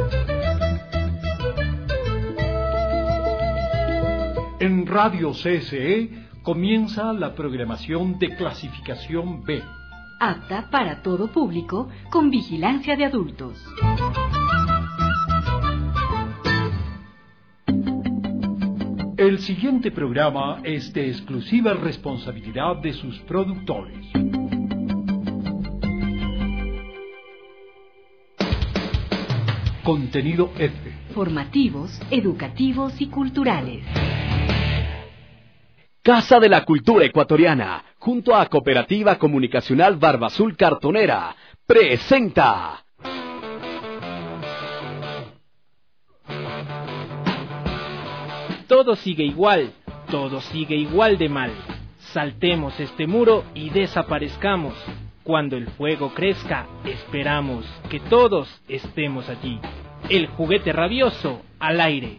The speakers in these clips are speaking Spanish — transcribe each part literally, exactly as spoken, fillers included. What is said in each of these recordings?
En Radio C S E comienza la programación de clasificación B. Apta para todo público, con vigilancia de adultos. El siguiente programa es de exclusiva responsabilidad de sus productores. Contenido F. Formativos, educativos y culturales. Casa de la Cultura Ecuatoriana, junto a Cooperativa Comunicacional Barbazul Cartonera, presenta... Todo sigue igual, todo sigue igual de mal. Saltemos este muro y desaparezcamos. Cuando el fuego crezca, esperamos que todos estemos allí. El juguete rabioso al aire.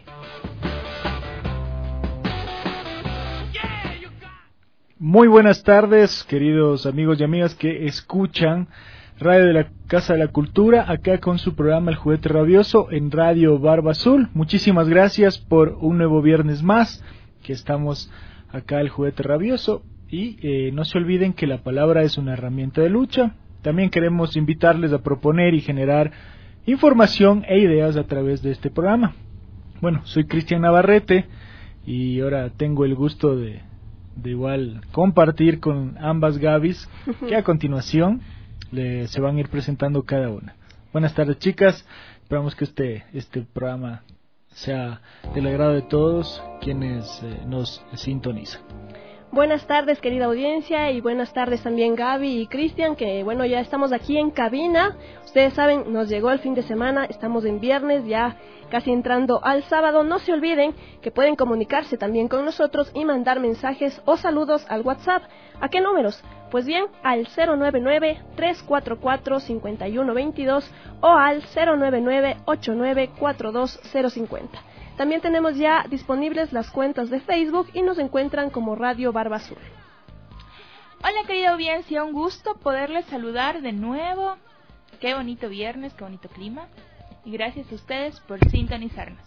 Muy buenas tardes, queridos amigos y amigas que escuchan Radio de la Casa de la Cultura, acá con su programa El Juguete Rabioso en Radio Barba Azul. Muchísimas gracias por un nuevo viernes más que estamos acá El Juguete Rabioso. Y eh, no se olviden que la palabra es una herramienta de lucha. También queremos invitarles a proponer y generar información e ideas a través de este programa. Bueno, soy Cristian Navarrete y ahora tengo el gusto de, de igual compartir con ambas Gabis, que a continuación le, se van a ir presentando cada una. Buenas tardes, chicas. Esperamos que este, este programa sea del agrado de todos quienes eh, nos sintonizan. Buenas tardes, querida audiencia, y buenas tardes también Gaby y Cristian, que bueno, ya estamos aquí en cabina. Ustedes saben, nos llegó el fin de semana, estamos en viernes, ya casi entrando al sábado. No se olviden que pueden comunicarse también con nosotros y mandar mensajes o saludos al WhatsApp. ¿A qué números? Pues bien, al cero nueve nueve, tres cuatro cuatro, cinco uno dos dos o al cero nueve nueve, ocho nueve cuatro dos cero cinco cero. También tenemos ya disponibles las cuentas de Facebook y nos encuentran como Radio Barba Azul. Hola, querida audiencia, un gusto poderles saludar de nuevo. Qué bonito viernes, qué bonito clima. Y gracias a ustedes por sintonizarnos.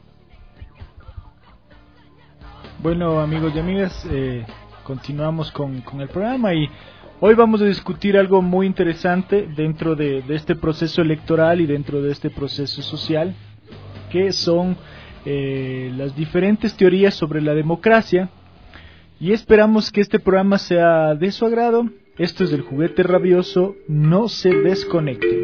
Bueno, amigos y amigas, eh, continuamos con, con el programa y hoy vamos a discutir algo muy interesante dentro de, de este proceso electoral y dentro de este proceso social, que son Eh, las diferentes teorías sobre la democracia, y esperamos que este programa sea de su agrado. Esto es El Juguete Rabioso, no se desconecten.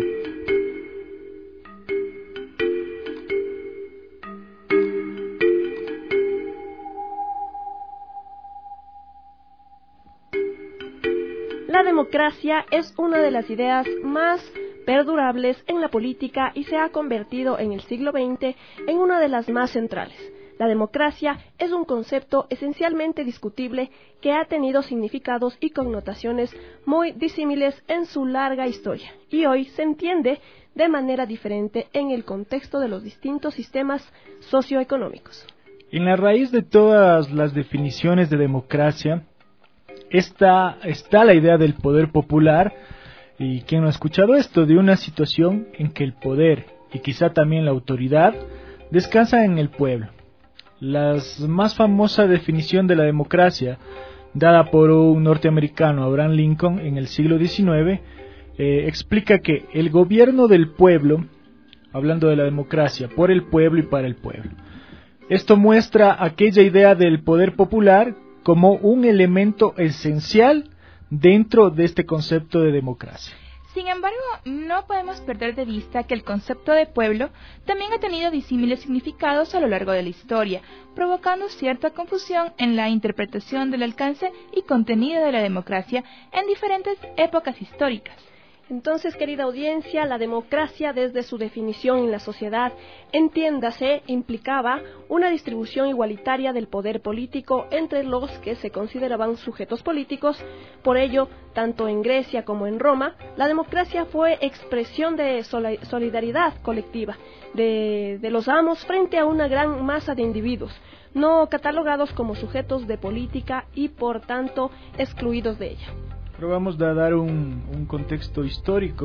La democracia es una de las ideas más perdurables en la política y se ha convertido en el siglo veinte en una de las más centrales. La democracia es un concepto esencialmente discutible que ha tenido significados y connotaciones muy disímiles en su larga historia y hoy se entiende de manera diferente en el contexto de los distintos sistemas socioeconómicos. En la raíz de todas las definiciones de democracia está, está la idea del poder popular. ¿Y quién no ha escuchado esto? De una situación en que el poder y quizá también la autoridad descansan en el pueblo. La más famosa definición de la democracia, dada por un norteamericano, Abraham Lincoln, en el siglo diecinueve, eh, explica que el gobierno del pueblo, hablando de la democracia, por el pueblo y para el pueblo. Esto muestra aquella idea del poder popular como un elemento esencial dentro de este concepto de democracia. Sin embargo, no podemos perder de vista que el concepto de pueblo también ha tenido disímiles significados a lo largo de la historia, provocando cierta confusión en la interpretación del alcance y contenido de la democracia en diferentes épocas históricas. Entonces, querida audiencia, la democracia desde su definición en la sociedad, entiéndase, implicaba una distribución igualitaria del poder político entre los que se consideraban sujetos políticos. Por ello, tanto en Grecia como en Roma, la democracia fue expresión de solidaridad colectiva de, de los amos frente a una gran masa de individuos, no catalogados como sujetos de política y por tanto excluidos de ella. Pero vamos a dar un, un contexto histórico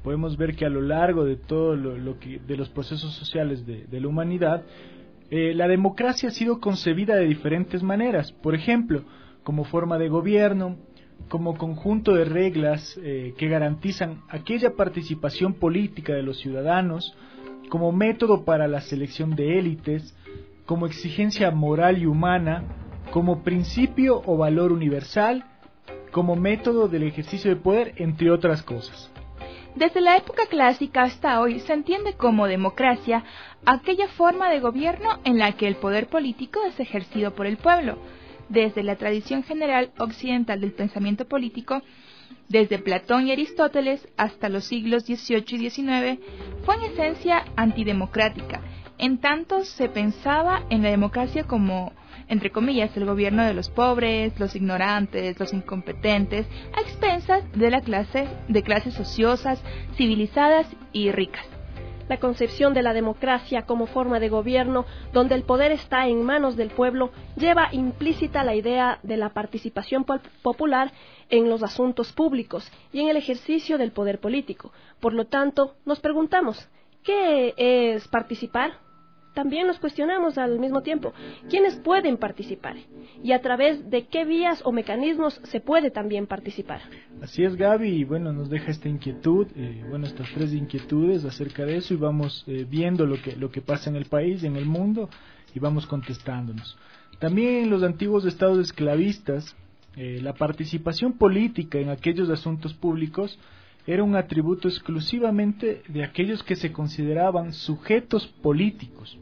podemos ver que a lo largo de todo lo, lo que de los procesos sociales de, de la humanidad, eh, la democracia ha sido concebida de diferentes maneras. Por ejemplo, como forma de gobierno, como conjunto de reglas eh, que garantizan aquella participación política de los ciudadanos, como método para la selección de élites, como exigencia moral y humana, como principio o valor universal, como método del ejercicio de poder, entre otras cosas. Desde la época clásica hasta hoy se entiende como democracia aquella forma de gobierno en la que el poder político es ejercido por el pueblo. Desde la tradición general occidental del pensamiento político, desde Platón y Aristóteles hasta los siglos dieciocho y diecinueve, fue en esencia antidemocrática, en tanto se pensaba en la democracia como, entre comillas, el gobierno de los pobres, los ignorantes, los incompetentes, a expensas de la clase, de clases ociosas, civilizadas y ricas. La concepción de la democracia como forma de gobierno, donde el poder está en manos del pueblo, lleva implícita la idea de la participación popular en los asuntos públicos y en el ejercicio del poder político. Por lo tanto, nos preguntamos, ¿qué es participar? También nos cuestionamos al mismo tiempo, ¿quiénes pueden participar? Y a través de qué vías o mecanismos se puede también participar. Así es, Gaby, y bueno, nos deja esta inquietud, eh, bueno, estas tres inquietudes acerca de eso, y vamos eh, viendo lo que, lo que pasa en el país, en el mundo, y vamos contestándonos. También en los antiguos estados esclavistas, eh, la participación política en aquellos asuntos públicos era un atributo exclusivamente de aquellos que se consideraban sujetos políticos.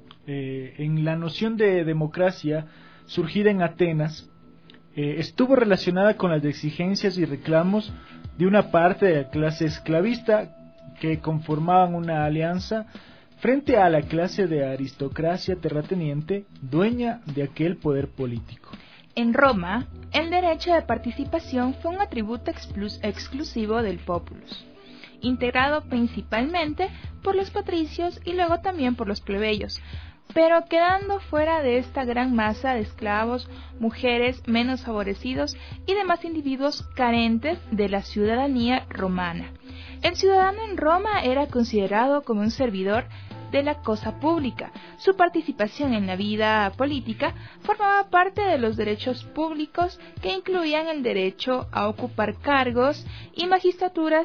Eh, en la noción de democracia surgida en Atenas, eh, estuvo relacionada con las exigencias y reclamos de una parte de la clase esclavista que conformaban una alianza frente a la clase de aristocracia terrateniente dueña de aquel poder político. En Roma, el derecho de participación fue un atributo exclu- exclusivo del populus, integrado principalmente por los patricios y luego también por los plebeyos, pero quedando fuera de esta gran masa de esclavos, mujeres menos favorecidos y demás individuos carentes de la ciudadanía romana. El ciudadano en Roma era considerado como un servidor de la cosa pública. Su participación en la vida política formaba parte de los derechos públicos que incluían el derecho a ocupar cargos y magistraturas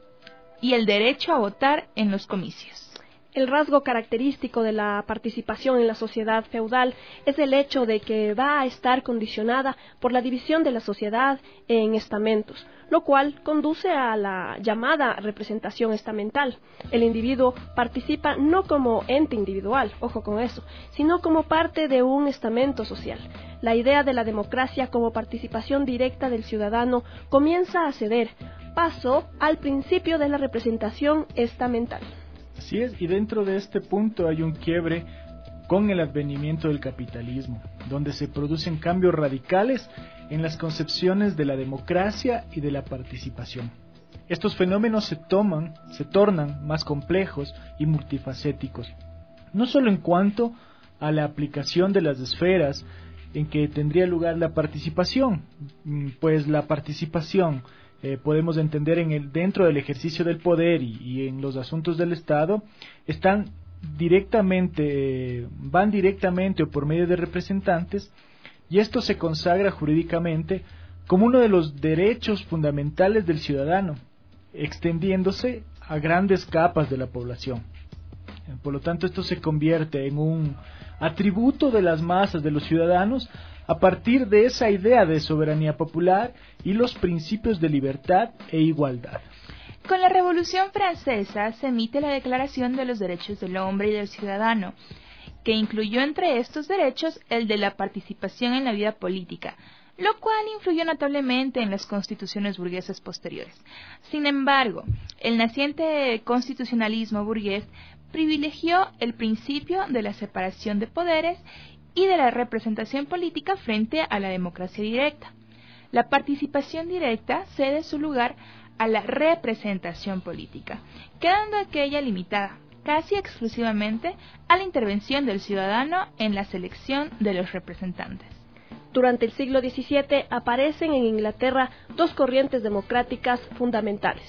y el derecho a votar en los comicios. El rasgo característico de la participación en la sociedad feudal es el hecho de que va a estar condicionada por la división de la sociedad en estamentos, lo cual conduce a la llamada representación estamental. El individuo participa no como ente individual, ojo con eso, sino como parte de un estamento social. La idea de la democracia como participación directa del ciudadano comienza a ceder paso al principio de la representación estamental. Así es, y dentro de este punto hay un quiebre con el advenimiento del capitalismo, donde se producen cambios radicales en las concepciones de la democracia y de la participación. Estos fenómenos se toman, se tornan más complejos y multifacéticos, no solo en cuanto a la aplicación de las esferas en que tendría lugar la participación, pues la participación Eh, podemos entender en el, dentro del ejercicio del poder y, y en los asuntos del Estado, están directamente, eh, van directamente o por medio de representantes, y esto se consagra jurídicamente como uno de los derechos fundamentales del ciudadano, extendiéndose a grandes capas de la población. Por lo tanto, esto se convierte en un atributo de las masas de los ciudadanos a partir de esa idea de soberanía popular y los principios de libertad e igualdad. Con la Revolución Francesa se emite la Declaración de los Derechos del Hombre y del Ciudadano, que incluyó entre estos derechos el de la participación en la vida política, lo cual influyó notablemente en las constituciones burguesas posteriores. Sin embargo, el naciente constitucionalismo burgués privilegió el principio de la separación de poderes y de la representación política frente a la democracia directa. La participación directa cede su lugar a la representación política, quedando aquella limitada casi exclusivamente a la intervención del ciudadano en la selección de los representantes. Durante el siglo diecisiete aparecen en Inglaterra dos corrientes democráticas fundamentales: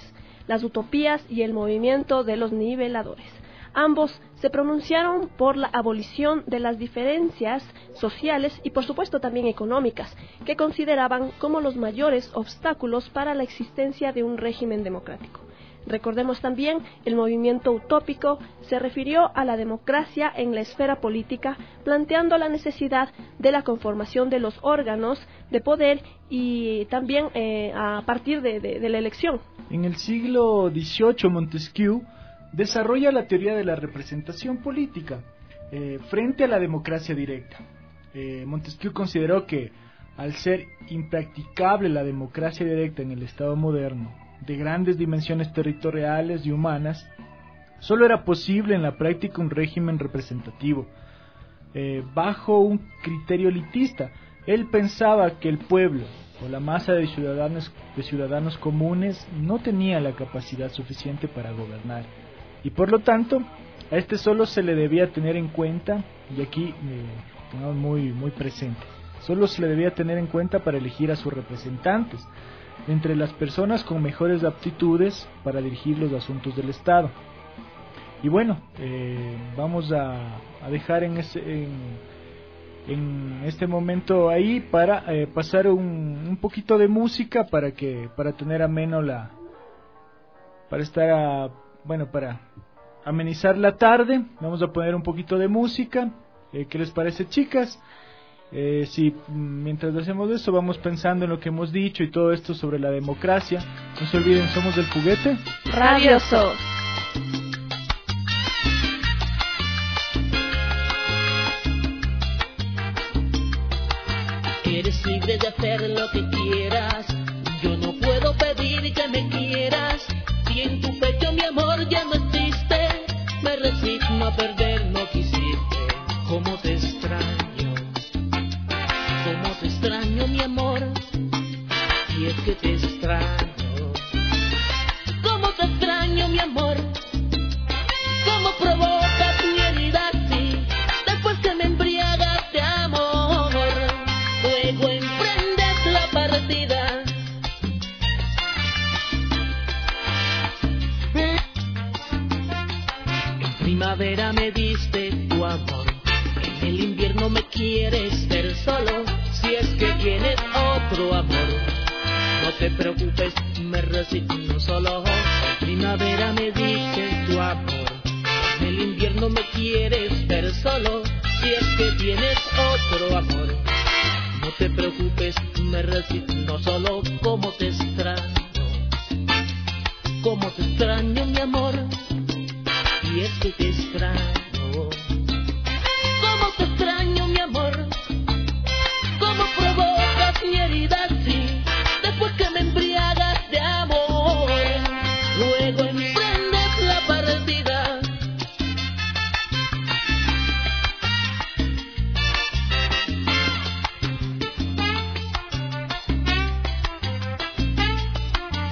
las utopías y el movimiento de los niveladores. Ambos se pronunciaron por la abolición de las diferencias sociales y por supuesto también económicas, que consideraban como los mayores obstáculos para la existencia de un régimen democrático. Recordemos también, el movimiento utópico se refirió a la democracia en la esfera política, planteando la necesidad de la conformación de los órganos de poder y también eh, a partir de, de, de la elección. En el siglo dieciocho, Montesquieu desarrolla la teoría de la representación política eh, frente a la democracia directa. Eh, Montesquieu consideró que, al ser impracticable la democracia directa en el Estado moderno, de grandes dimensiones territoriales y humanas, solo era posible en la práctica un régimen representativo, eh, bajo un criterio elitista. Él pensaba que el pueblo, o la masa de ciudadanos, de ciudadanos comunes, no tenía la capacidad suficiente para gobernar, y por lo tanto, a este solo se le debía tener en cuenta, y aquí eh, tengamos muy, muy presente, solo se le debía tener en cuenta para elegir a sus representantes, entre las personas con mejores aptitudes para dirigir los asuntos del Estado. Y bueno, eh, vamos a, a dejar en, ese, en, en este momento ahí para eh, pasar un, un poquito de música para que para tener ameno la para estar a, bueno para amenizar la tarde. Vamos a poner un poquito de música. Eh, ¿qué les parece, chicas? Eh, si mientras hacemos eso vamos pensando en lo que hemos dicho y todo esto sobre la democracia. No se olviden, somos del juguete Rabioso. Eres libre de hacer lo que quieras, yo no puedo pedir que me quieras. Si en tu pecho mi amor ya no existe, me resigno a perder, no quisiste. ¿Cómo te extraño? ¿Cómo te extraño, mi amor? Y es que te extraño. ¿Cómo te extraño, mi amor? ¿Cómo provocas mi herida así? Después que me embriagas de amor, luego emprendes la partida. En primavera me diste tu amor, en el invierno me quieres ver solo. Si es que tienes otro amor, no te preocupes, me resigno solo. En primavera me diste tu amor, en el invierno me quieres ver solo. Si es que tienes otro amor, no te preocupes, me resigno solo. Como te extraño, como te extraño, mi amor. Y es que te extraño. Como te extraño, mi amor. Cómo provocas mi herida así, después que me embriagas de amor, luego emprendes la partida.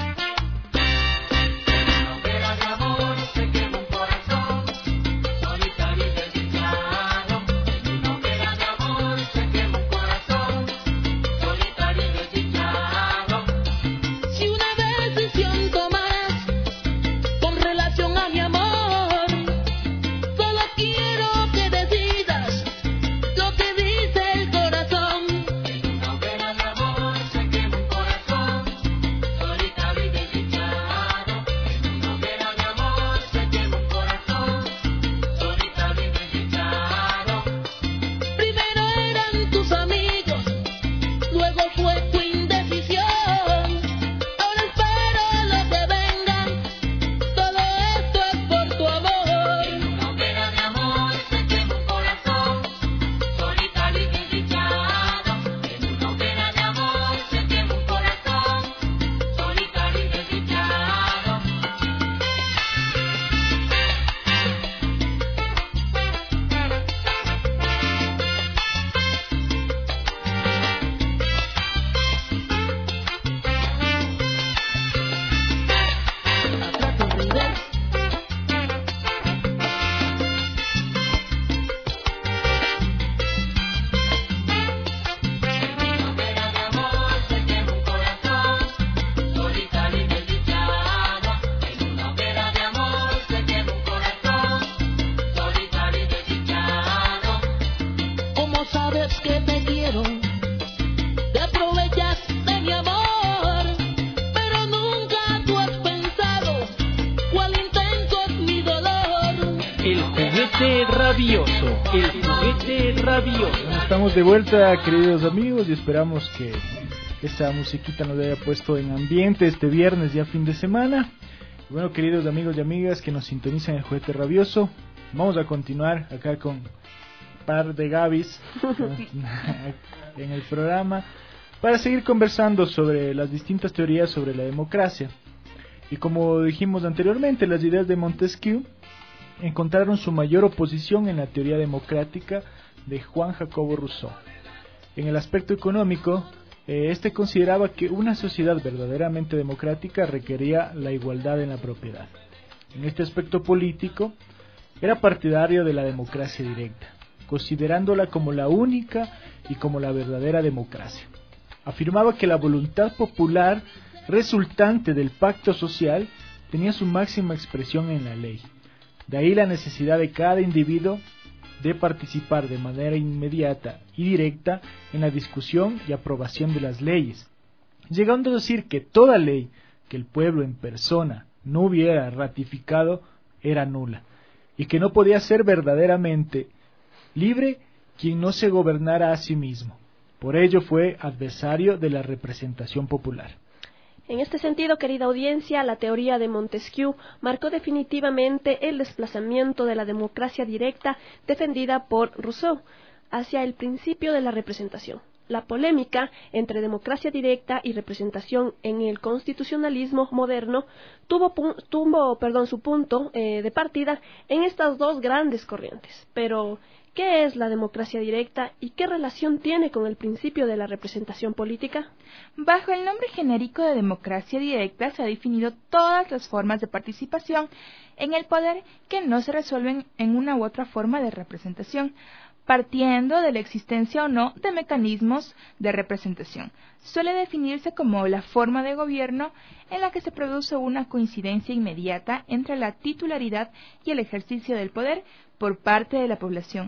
Hoguera de amor se quema un corazón, solito El juguete rabioso, el juguete rabioso. Estamos de vuelta, queridos amigos, y esperamos que esta musiquita nos haya puesto en ambiente este viernes, ya fin de semana. Y bueno, queridos amigos y amigas que nos sintonizan el juguete rabioso, vamos a continuar acá con un par de Gabis en el programa para seguir conversando sobre las distintas teorías sobre la democracia. Y como dijimos anteriormente, las ideas de Montesquieu encontraron su mayor oposición en la teoría democrática de Juan Jacobo Rousseau. En el aspecto económico, eh, este consideraba que una sociedad verdaderamente democrática requería la igualdad en la propiedad. En este aspecto político, era partidario de la democracia directa, considerándola como la única y como la verdadera democracia. Afirmaba que la voluntad popular resultante del pacto social tenía su máxima expresión en la ley. De ahí la necesidad de cada individuo de participar de manera inmediata y directa en la discusión y aprobación de las leyes, llegando a decir que toda ley que el pueblo en persona no hubiera ratificado era nula, y que no podía ser verdaderamente libre quien no se gobernara a sí mismo. Por ello fue adversario de la representación popular. En este sentido, querida audiencia, la teoría de Montesquieu marcó definitivamente el desplazamiento de la democracia directa defendida por Rousseau hacia el principio de la representación. La polémica entre democracia directa y representación en el constitucionalismo moderno tuvo, tuvo perdón, su punto eh, de partida en estas dos grandes corrientes. Pero, ¿qué es la democracia directa y qué relación tiene con el principio de la representación política? Bajo el nombre genérico de democracia directa se ha definido todas las formas de participación en el poder que no se resuelven en una u otra forma de representación, partiendo de la existencia o no de mecanismos de representación. Suele definirse como la forma de gobierno en la que se produce una coincidencia inmediata entre la titularidad y el ejercicio del poder por parte de la población,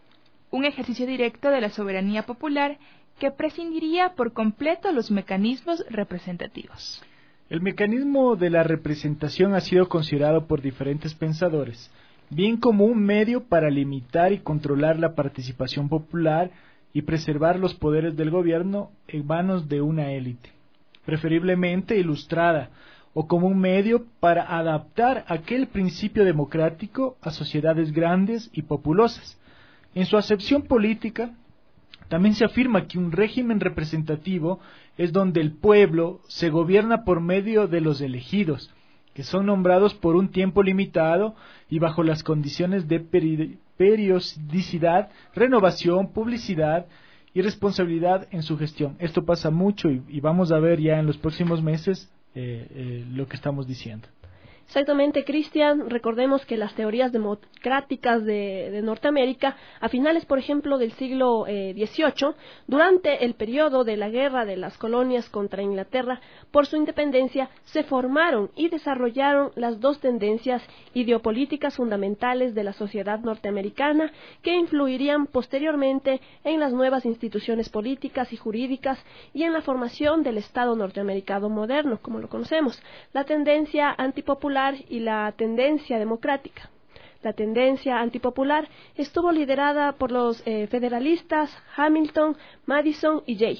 un ejercicio directo de la soberanía popular que prescindiría por completo los mecanismos representativos. El mecanismo de la representación ha sido considerado por diferentes pensadores bien como un medio para limitar y controlar la participación popular y preservar los poderes del gobierno en manos de una élite, preferiblemente ilustrada, o como un medio para adaptar aquel principio democrático a sociedades grandes y populosas. En su acepción política, también se afirma que un régimen representativo es donde el pueblo se gobierna por medio de los elegidos, que son nombrados por un tiempo limitado y bajo las condiciones de peri- periodicidad, renovación, publicidad y responsabilidad en su gestión. Esto pasa mucho y, y vamos a ver ya en los próximos meses eh, eh, lo que estamos diciendo. Exactamente, Cristian. Recordemos que las teorías democráticas de, de Norteamérica, a finales, por ejemplo, del siglo eh, dieciocho, durante el periodo de la guerra de las colonias contra Inglaterra por su independencia, se formaron y desarrollaron las dos tendencias ideopolíticas fundamentales de la sociedad norteamericana que influirían posteriormente en las nuevas instituciones políticas y jurídicas y en la formación del Estado norteamericano moderno, como lo conocemos, la tendencia antipopular y la tendencia democrática. La tendencia antipopular estuvo liderada por los eh, federalistas Hamilton, Madison y Jay,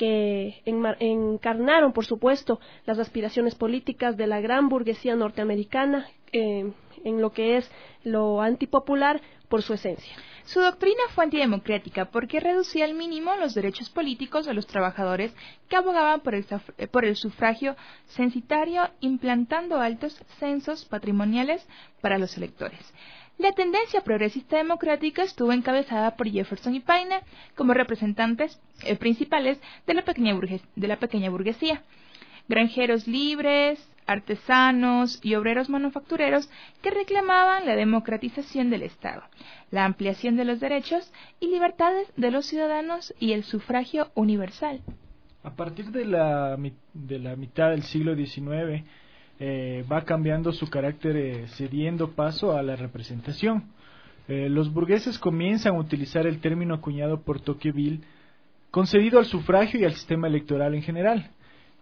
que enmar- encarnaron, por supuesto, las aspiraciones políticas de la gran burguesía norteamericana eh, en lo que es lo antipopular por su esencia. Su doctrina fue antidemocrática porque reducía al mínimo los derechos políticos de los trabajadores que abogaban por el, por el sufragio censitario, implantando altos censos patrimoniales para los electores. La tendencia progresista democrática estuvo encabezada por Jefferson y Paine como representantes eh, principales de la pequeña burgues- de la pequeña burguesía. Granjeros libres, artesanos y obreros manufactureros que reclamaban la democratización del Estado, la ampliación de los derechos y libertades de los ciudadanos y el sufragio universal. A partir de la, de la mitad del siglo diecinueve eh, va cambiando su carácter, eh, cediendo paso a la representación. Eh, los burgueses comienzan a utilizar el término acuñado por Tocqueville, concedido al sufragio y al sistema electoral en general.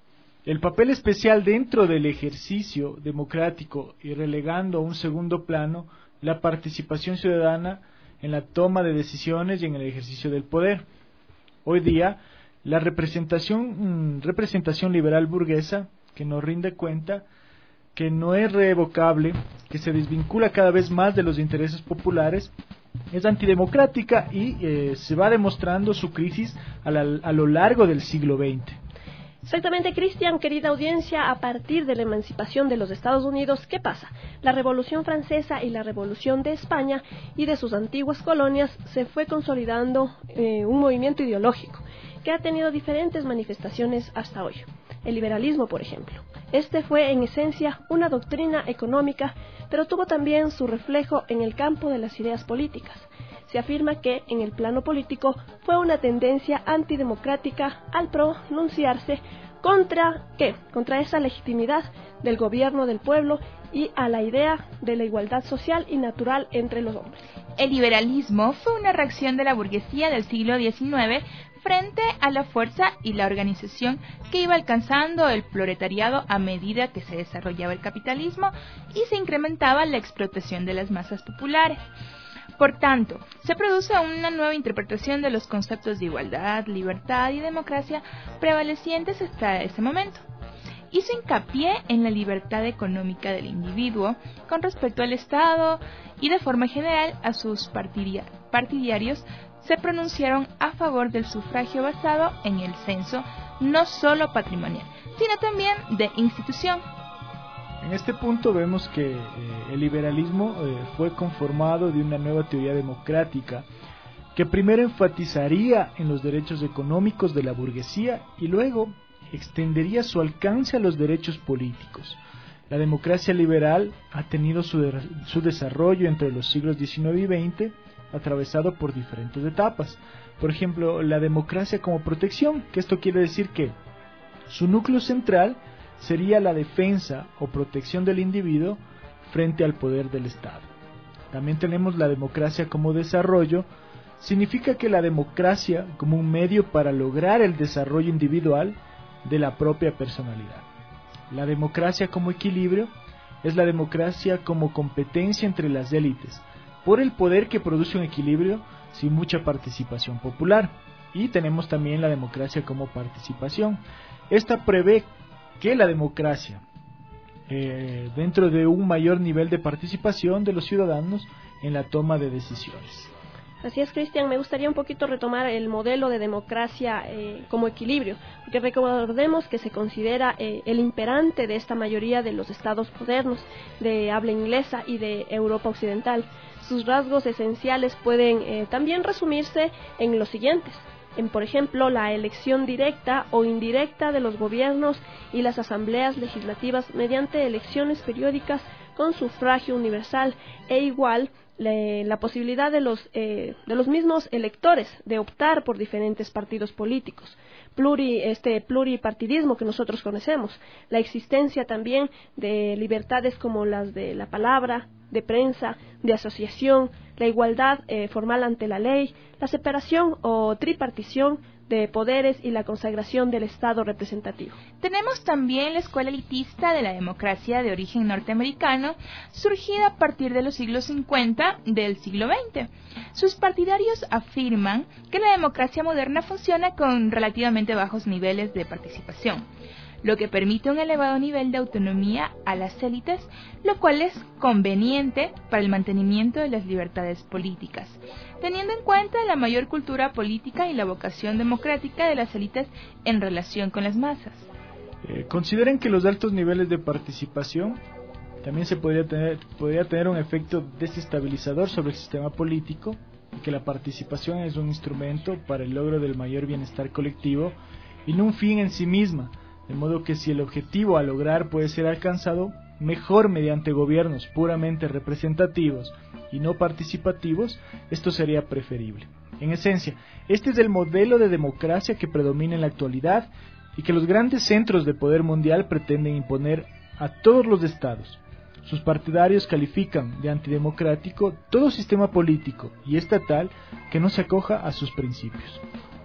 El papel especial dentro del ejercicio democrático y relegando a un segundo plano la participación ciudadana en la toma de decisiones y en el ejercicio del poder. Hoy día, la representación, representación liberal burguesa, que nos rinde cuenta que no es revocable, que se desvincula cada vez más de los intereses populares, es antidemocrática y eh, se va demostrando su crisis a, la, a lo largo del siglo veinte. Exactamente, Cristian, querida audiencia, a partir de la emancipación de los Estados Unidos, ¿qué pasa? La Revolución Francesa y la Revolución de España y de sus antiguas colonias se fue consolidando eh, un movimiento ideológico que ha tenido diferentes manifestaciones hasta hoy. El liberalismo, por ejemplo. Este fue en esencia una doctrina económica, pero tuvo también su reflejo en el campo de las ideas políticas. Se afirma que en el plano político fue una tendencia antidemocrática al pronunciarse contra ¿qué? Contra esa legitimidad del gobierno del pueblo y a la idea de la igualdad social y natural entre los hombres. El liberalismo fue una reacción de la burguesía del siglo diecinueve frente a la fuerza y la organización que iba alcanzando el proletariado a medida que se desarrollaba el capitalismo y se incrementaba la explotación de las masas populares. Por tanto, se produce una nueva interpretación de los conceptos de igualdad, libertad y democracia prevalecientes hasta ese momento. Hizo hincapié en la libertad económica del individuo con respecto al Estado y de forma general a sus partidia- partidarios se pronunciaron a favor del sufragio basado en el censo, no solo patrimonial, sino también de institución. En este punto vemos que eh, el liberalismo eh, fue conformado de una nueva teoría democrática que primero enfatizaría en los derechos económicos de la burguesía y luego extendería su alcance a los derechos políticos. La democracia liberal ha tenido su, de, su desarrollo entre los siglos diecinueve y veinte, atravesado por diferentes etapas. Por ejemplo, la democracia como protección, que esto quiere decir que su núcleo central sería la defensa o protección del individuo frente al poder del Estado. También tenemos la democracia como desarrollo. Significa que la democracia como un medio para lograr el desarrollo individual de la propia personalidad. La democracia como equilibrio es la democracia como competencia entre las élites, por el poder que produce un equilibrio sin mucha participación popular. Y tenemos también la democracia como participación. Esta prevé que la democracia, eh, dentro de un mayor nivel de participación de los ciudadanos en la toma de decisiones. Así es, Cristian, me gustaría un poquito retomar el modelo de democracia eh, como equilibrio, porque recordemos que se considera eh, el imperante de esta mayoría de los estados modernos de habla inglesa y de Europa occidental. Sus rasgos esenciales pueden eh, también resumirse en los siguientes. En, por ejemplo, la elección directa o indirecta de los gobiernos y las asambleas legislativas mediante elecciones periódicas con sufragio universal e igual, le, la posibilidad de los, eh, de los mismos electores de optar por diferentes partidos políticos, pluri, este pluripartidismo que nosotros conocemos, la existencia también de libertades como las de la palabra, de prensa, de asociación, la igualdad eh, formal ante la ley, la separación o tripartición de poderes y la consagración del Estado representativo. Tenemos también la escuela elitista de la democracia de origen norteamericano, surgida a partir de los siglos cincuenta del siglo veinte. Sus partidarios afirman que la democracia moderna funciona con relativamente bajos niveles de participación, lo que permite un elevado nivel de autonomía a las élites, lo cual es conveniente para el mantenimiento de las libertades políticas, teniendo en cuenta la mayor cultura política y la vocación democrática de las élites en relación con las masas. Eh, consideren que los altos niveles de participación también se podría tener, podría tener un efecto desestabilizador sobre el sistema político, y que la participación es un instrumento para el logro del mayor bienestar colectivo y no un fin en sí misma. De modo que si el objetivo a lograr puede ser alcanzado mejor mediante gobiernos puramente representativos y no participativos, esto sería preferible. En esencia, este es el modelo de democracia que predomina en la actualidad y que los grandes centros de poder mundial pretenden imponer a todos los estados. Sus partidarios califican de antidemocrático todo sistema político y estatal que no se acoja a sus principios.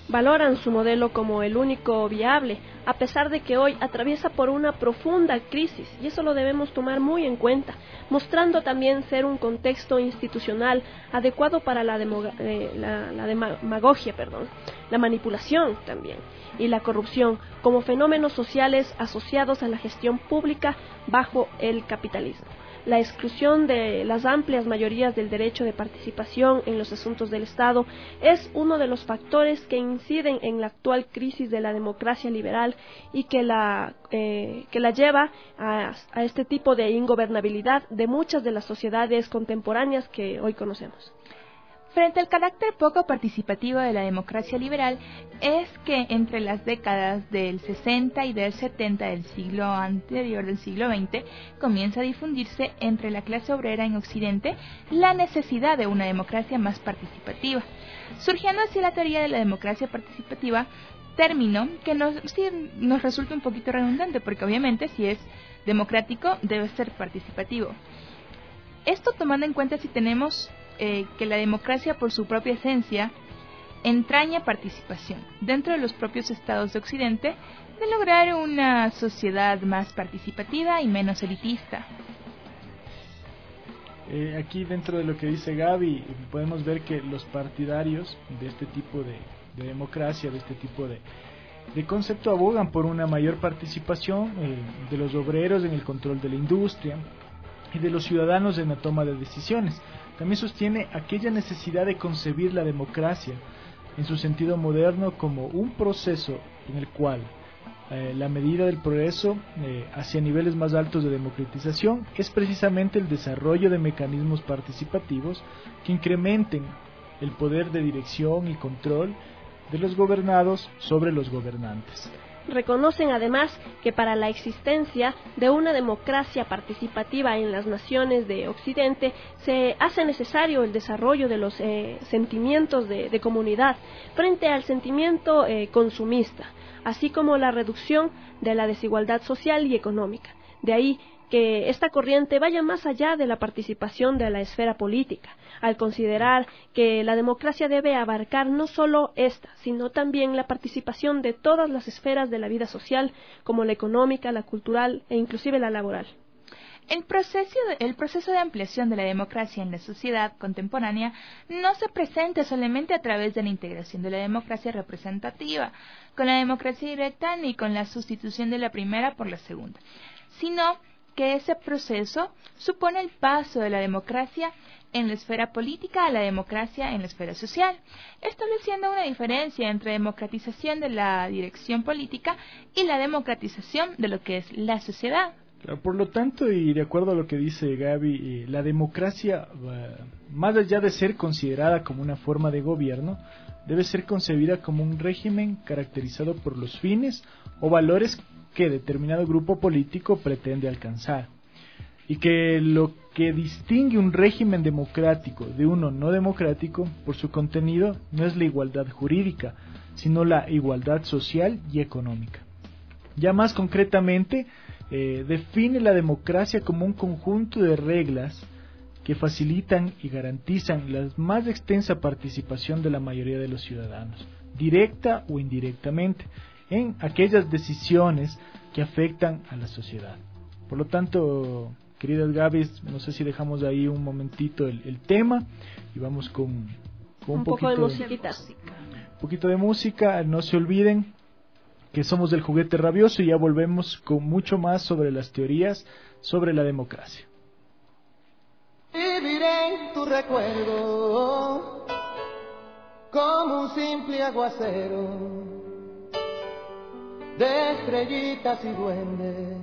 valoran su modelo como el único viable, a pesar de que hoy atraviesa por una profunda crisis, y eso lo debemos tomar muy en cuenta, mostrando también ser un contexto institucional adecuado para la, demo, eh, la, la demagogia, perdón, la manipulación también, y la corrupción como fenómenos sociales asociados a la gestión pública bajo el capitalismo. La exclusión de las amplias mayorías del derecho de participación en los asuntos del Estado es uno de los factores que inciden en la actual crisis de la democracia liberal y que la, eh, que la lleva a, a este tipo de ingobernabilidad de muchas de las sociedades contemporáneas que hoy conocemos. Frente al carácter poco participativo de la democracia liberal, es que entre las décadas del sesenta y del setenta del siglo anterior del siglo veinte comienza a difundirse entre la clase obrera en Occidente la necesidad de una democracia más participativa, surgiendo así la teoría de la democracia participativa, término que nos, sí, nos resulta un poquito redundante, porque obviamente si es democrático debe ser participativo. Esto tomando en cuenta si tenemos Eh, que la democracia por su propia esencia entraña participación dentro de los propios estados de Occidente de lograr una sociedad más participativa y menos elitista. Eh, aquí dentro de lo que dice Gaby podemos ver que los partidarios de este tipo de, de democracia, de este tipo de, de concepto abogan por una mayor participación eh, de los obreros en el control de la industria y de los ciudadanos en la toma de decisiones. También sostiene aquella necesidad de concebir la democracia en su sentido moderno como un proceso en el cual eh, la medida del progreso eh, hacia niveles más altos de democratización es precisamente el desarrollo de mecanismos participativos que incrementen el poder de dirección y control de los gobernados sobre los gobernantes. Reconocen además que para la existencia de una democracia participativa en las naciones de Occidente se hace necesario el desarrollo de los eh, sentimientos de, de comunidad frente al sentimiento eh, consumista, así como la reducción de la desigualdad social y económica. De ahí que esta corriente vaya más allá de la participación de la esfera política, al considerar que la democracia debe abarcar no solo esta, sino también la participación de todas las esferas de la vida social, como la económica, la cultural e inclusive la laboral. El proceso, de, el proceso de ampliación de la democracia en la sociedad contemporánea no se presenta solamente a través de la integración de la democracia representativa con la democracia directa ni con la sustitución de la primera por la segunda, sino que ese proceso supone el paso de la democracia en la esfera política a la democracia en la esfera social, estableciendo una diferencia entre democratización de la dirección política y la democratización de lo que es la sociedad. Por lo tanto, y de acuerdo a lo que dice Gaby, la democracia, más allá de ser considerada como una forma de gobierno, debe ser concebida como un régimen caracterizado por los fines o valores que determinado grupo político pretende alcanzar, y que lo que distingue un régimen democrático de uno no democrático por su contenido no es la igualdad jurídica, sino la igualdad social y económica. Ya más concretamente, eh, define la democracia como un conjunto de reglas que facilitan y garantizan la más extensa participación de la mayoría de los ciudadanos, directa o indirectamente, en aquellas decisiones que afectan a la sociedad. Por lo tanto, queridas Gaby, no sé si dejamos ahí un momentito el, el tema y vamos con, con un, un poquito poco de musiquita. Un poquito de música. No se olviden que somos del Juguete Rabioso y ya volvemos con mucho más sobre las teorías sobre la democracia. Viviré en tu recuerdo como un simple aguacero de estrellitas y duendes.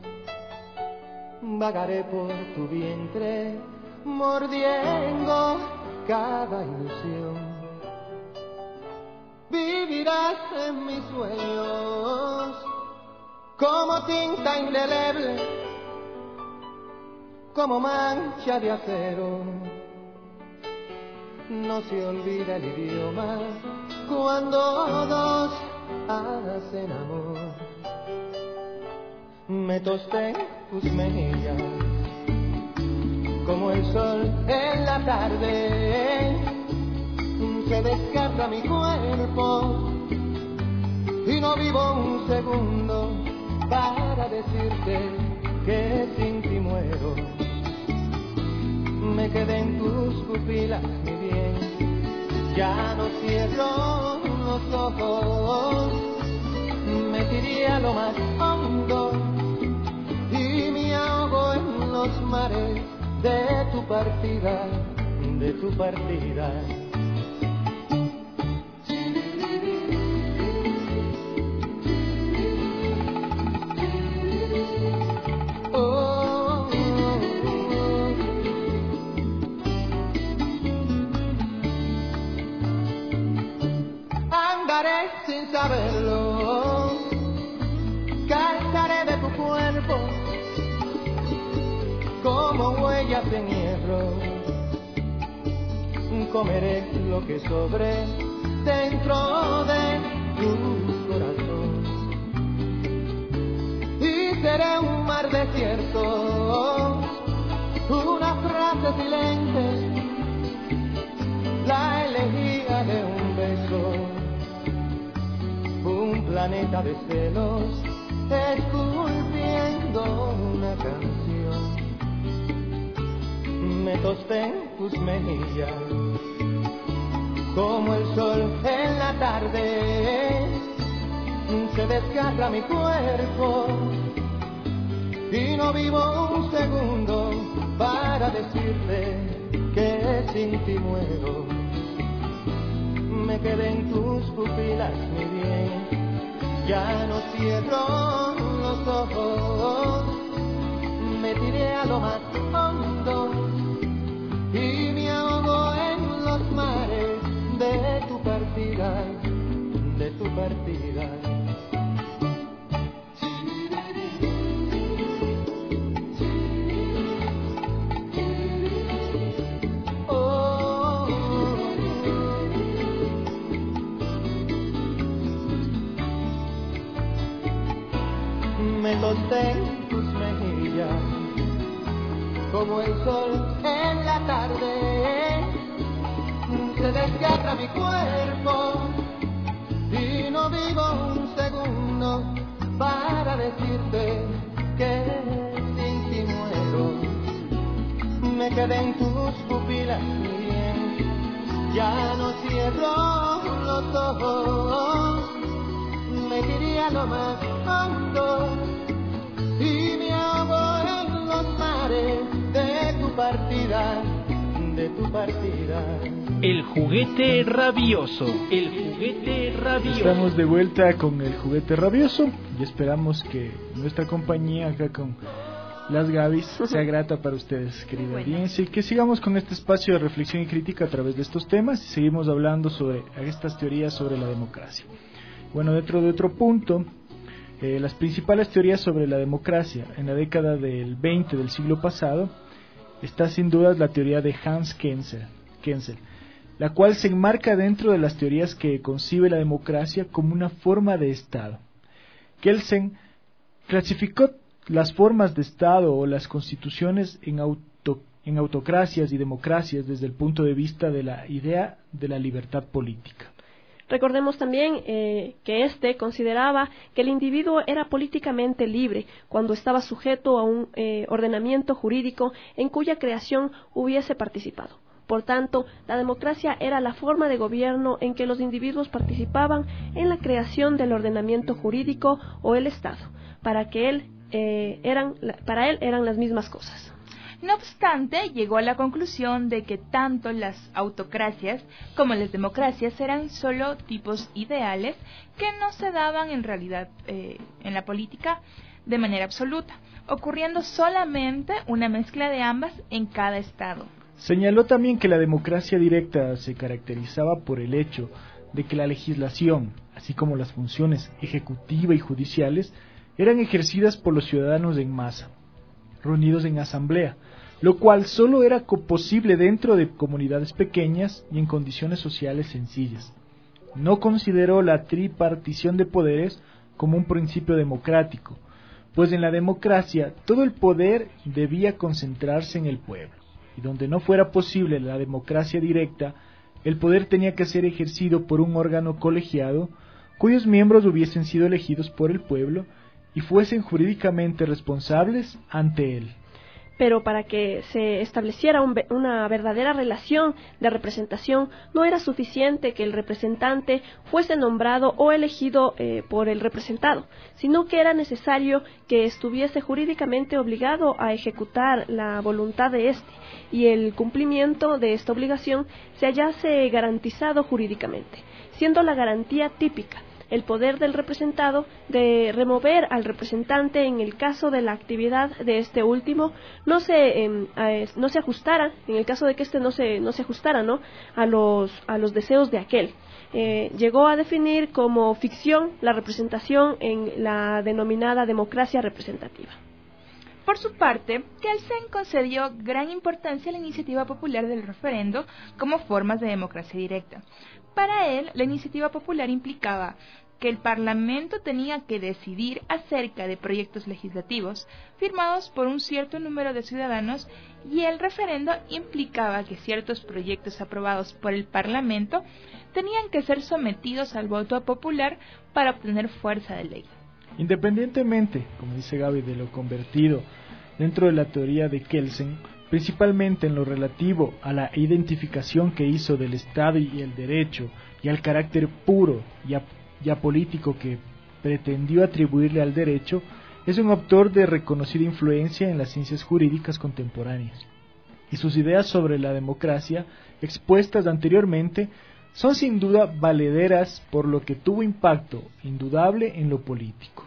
Vagaré por tu vientre mordiendo cada ilusión. Vivirás en mis sueños como tinta indeleble, como mancha de acero. No se olvida el idioma cuando dos hacen amor. Me tosté tus mejillas como el sol en la tarde que desgarra mi cuerpo y no vivo un segundo para decirte que sin ti muero. Me quedé en tus pupilas, mi bien, ya no cierro los ojos. Me tiré a lo más hondo y me ahogo en los mares de tu partida, de tu partida. Oh, andaré sin saberlo, calzaré de tu cuerpo como huellas en hierro, comeré lo que sobre dentro de tu corazón y seré un mar desierto, una frase silente, la elegía de un beso, un planeta de celos esculpiendo una canción. Me tosté en tus mejillas como el sol en la tarde, se desgarra mi cuerpo y no vivo un segundo para decirte que sin ti muero. Me quedé en tus pupilas, mi bien, ya no cierro los ojos. Me tiré a lo más hondo y me ahogo en los mares de tu partida, de tu partida. Oh, me tosté en tus mejillas como el sol en la tarde, se desgarra mi cuerpo y no vivo un segundo para decirte que sin ti muero. Me quedé en tus pupilas, mi bien, ya no cierro los ojos. Me tiré a lo más hondo y me ahogo en los mares de tu partida, de tu partida. El juguete rabioso, el juguete rabioso. Estamos de vuelta con el juguete rabioso y esperamos que nuestra compañía acá con las Gabis sea grata para ustedes, querida bueno. audiencia, y que sigamos con este espacio de reflexión y crítica a través de estos temas y seguimos hablando sobre estas teorías sobre la democracia. Bueno, dentro de otro punto, eh, las principales teorías sobre la democracia en la década del veinte del siglo pasado está sin dudas la teoría de Hans Kelsen, Kelsen, la cual se enmarca dentro de las teorías que concibe la democracia como una forma de Estado. Kelsen clasificó las formas de Estado o las constituciones en, auto, en autocracias y democracias desde el punto de vista de la idea de la libertad política. Recordemos también eh, que éste consideraba que el individuo era políticamente libre cuando estaba sujeto a un eh, ordenamiento jurídico en cuya creación hubiese participado. Por tanto, la democracia era la forma de gobierno en que los individuos participaban en la creación del ordenamiento jurídico o el Estado, para que él, eh, eran, para él eran las mismas cosas. No obstante, llegó a la conclusión de que tanto las autocracias como las democracias eran solo tipos ideales que no se daban en realidad eh, en la política de manera absoluta, ocurriendo solamente una mezcla de ambas en cada estado. Señaló también que la democracia directa se caracterizaba por el hecho de que la legislación, así como las funciones ejecutiva y judiciales, eran ejercidas por los ciudadanos en masa, reunidos en asamblea, lo cual solo era posible dentro de comunidades pequeñas y en condiciones sociales sencillas. No consideró la tripartición de poderes como un principio democrático, pues en la democracia todo el poder debía concentrarse en el pueblo, y donde no fuera posible la democracia directa, el poder tenía que ser ejercido por un órgano colegiado cuyos miembros hubiesen sido elegidos por el pueblo y fuesen jurídicamente responsables ante él. Pero para que se estableciera un, una verdadera relación de representación, no era suficiente que el representante fuese nombrado o elegido eh, por el representado, sino que era necesario que estuviese jurídicamente obligado a ejecutar la voluntad de éste, y el cumplimiento de esta obligación se hallase garantizado jurídicamente, siendo la garantía típica el poder del representado de remover al representante en el caso de la actividad de este último no se eh, eh, no se ajustara, en el caso de que este no se no se ajustara, ¿no?, a los a los deseos de aquel. Eh, llegó a definir como ficción la representación en la denominada democracia representativa. Por su parte, Kelsen concedió gran importancia a la iniciativa popular del referendo como formas de democracia directa. Para él, la iniciativa popular implicaba que el Parlamento tenía que decidir acerca de proyectos legislativos firmados por un cierto número de ciudadanos, y el referendo implicaba que ciertos proyectos aprobados por el Parlamento tenían que ser sometidos al voto popular para obtener fuerza de ley. Independientemente, como dice Gaby, de lo convertido dentro de la teoría de Kelsen, principalmente en lo relativo a la identificación que hizo del Estado y el derecho, y al carácter puro y, a, y apolítico que pretendió atribuirle al derecho, es un autor de reconocida influencia en las ciencias jurídicas contemporáneas, y sus ideas sobre la democracia, expuestas anteriormente, son sin duda valederas, por lo que tuvo impacto indudable en lo político.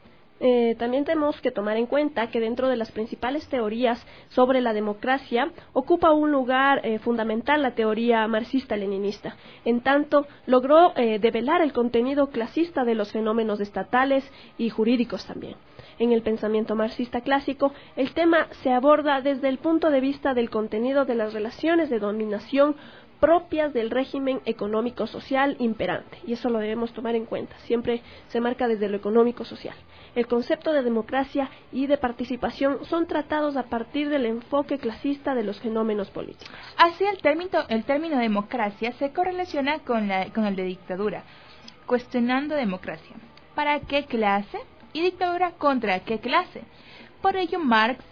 Eh, también tenemos que tomar en cuenta que dentro de las principales teorías sobre la democracia ocupa un lugar eh, fundamental la teoría marxista-leninista. En tanto, logró eh, develar el contenido clasista de los fenómenos estatales y jurídicos también. En el pensamiento marxista clásico, el tema se aborda desde el punto de vista del contenido de las relaciones de dominación propias del régimen económico-social imperante, y eso lo debemos tomar en cuenta, siempre se marca desde lo económico-social. El concepto de democracia y de participación son tratados a partir del enfoque clasista de los fenómenos políticos. Así, el término, el término democracia se correlaciona con, la, con el de dictadura, cuestionando democracia. ¿Para qué clase? Y dictadura, ¿contra qué clase? Por ello, Marx,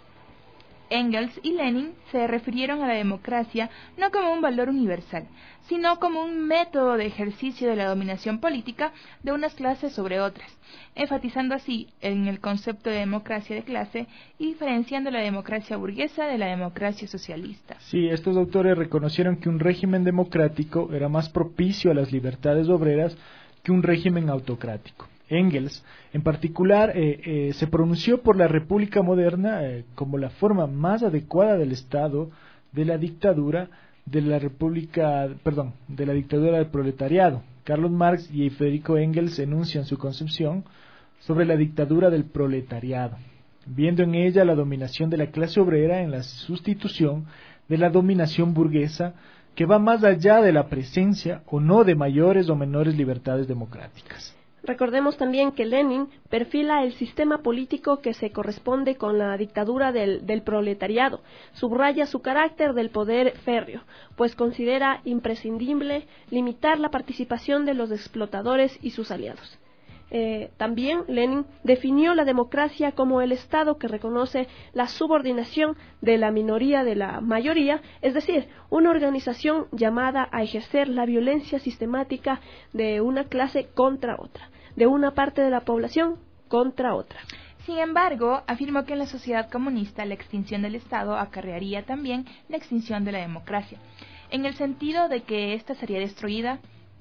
Engels y Lenin se refirieron a la democracia no como un valor universal, sino como un método de ejercicio de la dominación política de unas clases sobre otras, enfatizando así en el concepto de democracia de clase y diferenciando la democracia burguesa de la democracia socialista. Sí, estos autores reconocieron que un régimen democrático era más propicio a las libertades obreras que un régimen autocrático. Engels, en particular, eh, eh, se pronunció por la República moderna eh, como la forma más adecuada del Estado de la dictadura de la República, perdón, de la dictadura del proletariado. Carlos Marx y Federico Engels enuncian su concepción sobre la dictadura del proletariado, viendo en ella la dominación de la clase obrera en la sustitución de la dominación burguesa, que va más allá de la presencia o no de mayores o menores libertades democráticas. Recordemos también que Lenin perfila el sistema político que se corresponde con la dictadura del, del proletariado, subraya su carácter del poder férreo, pues considera imprescindible limitar la participación de los explotadores y sus aliados. Eh, también Lenin definió la democracia como el Estado que reconoce la subordinación de la minoría de la mayoría, es decir, una organización llamada a ejercer la violencia sistemática de una clase contra otra, de una parte de la población contra otra. Sin embargo, afirmó que en la sociedad comunista la extinción del Estado acarrearía también la extinción de la democracia, en el sentido de que ésta sería destruida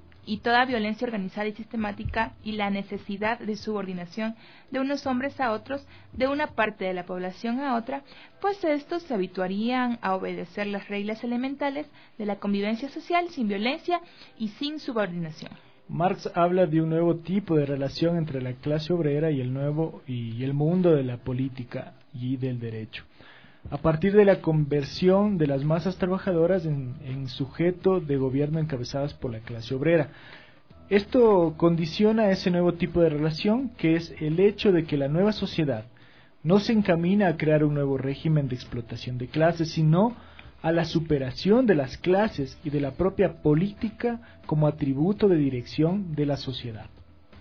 y toda violencia organizada y sistemática y la necesidad de subordinación de unos hombres a otros, de una parte de la población a otra, pues estos se habituarían a obedecer las reglas elementales de la convivencia social sin violencia y sin subordinación. Marx habla de un nuevo tipo de relación entre la clase obrera y el nuevo y el mundo de la política y del derecho, a partir de la conversión de las masas trabajadoras en, en sujeto de gobierno encabezadas por la clase obrera. Esto condiciona ese nuevo tipo de relación, que es el hecho de que la nueva sociedad no se encamina a crear un nuevo régimen de explotación de clases, sino a la superación de las clases y de la propia política como atributo de dirección de la sociedad.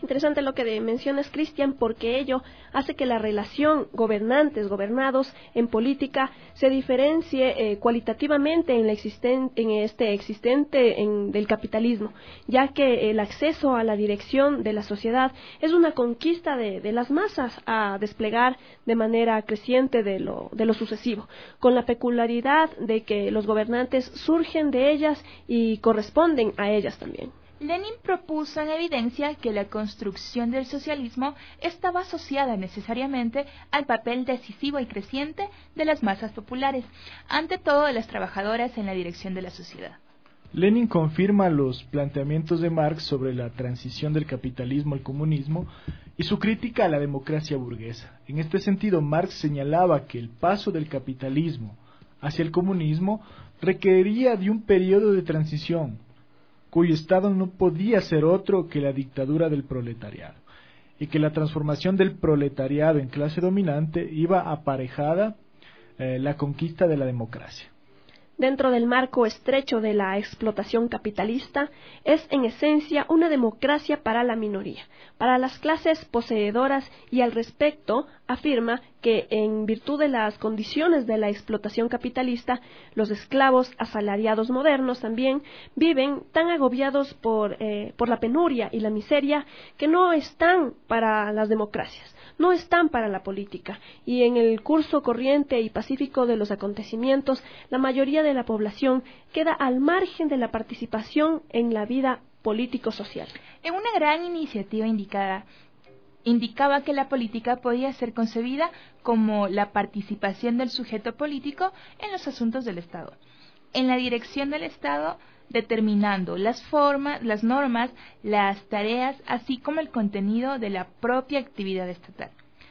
Interesante lo que mencionas, Cristian, porque ello hace que la relación gobernantes-gobernados en política se diferencie eh, cualitativamente en, la existen en este existente en, del capitalismo, ya que el acceso a la dirección de la sociedad es una conquista de, de las masas a desplegar de manera creciente de lo, de lo sucesivo, con la peculiaridad de que los gobernantes surgen de ellas y corresponden a ellas también. Lenin propuso en evidencia que la construcción del socialismo estaba asociada necesariamente al papel decisivo y creciente de las masas populares, ante todo de las trabajadoras en la dirección de la sociedad. Lenin confirma los planteamientos de Marx sobre la transición del capitalismo al comunismo y su crítica a la democracia burguesa. En este sentido, Marx señalaba que el paso del capitalismo hacia el comunismo requeriría de un periodo de transición, cuyo estado no podía ser otro que la dictadura del proletariado, y que la transformación del proletariado en clase dominante iba aparejada eh, la conquista de la democracia. Dentro del marco estrecho de la explotación capitalista, es en esencia una democracia para la minoría, para las clases poseedoras, y al respecto afirma que en virtud de las condiciones de la explotación capitalista, los esclavos asalariados modernos también viven tan agobiados por, eh, por la penuria y la miseria que no están para las democracias, no están para la política, y en el curso corriente y pacífico de los acontecimientos, la mayoría de la población queda al margen de la participación en la vida político-social. En una gran iniciativa indicada, indicaba que la política podía ser concebida como la participación del sujeto político en los asuntos del Estado, en la dirección del Estado, determinando las formas, las normas, las tareas, así como el contenido de la propia actividad estatal.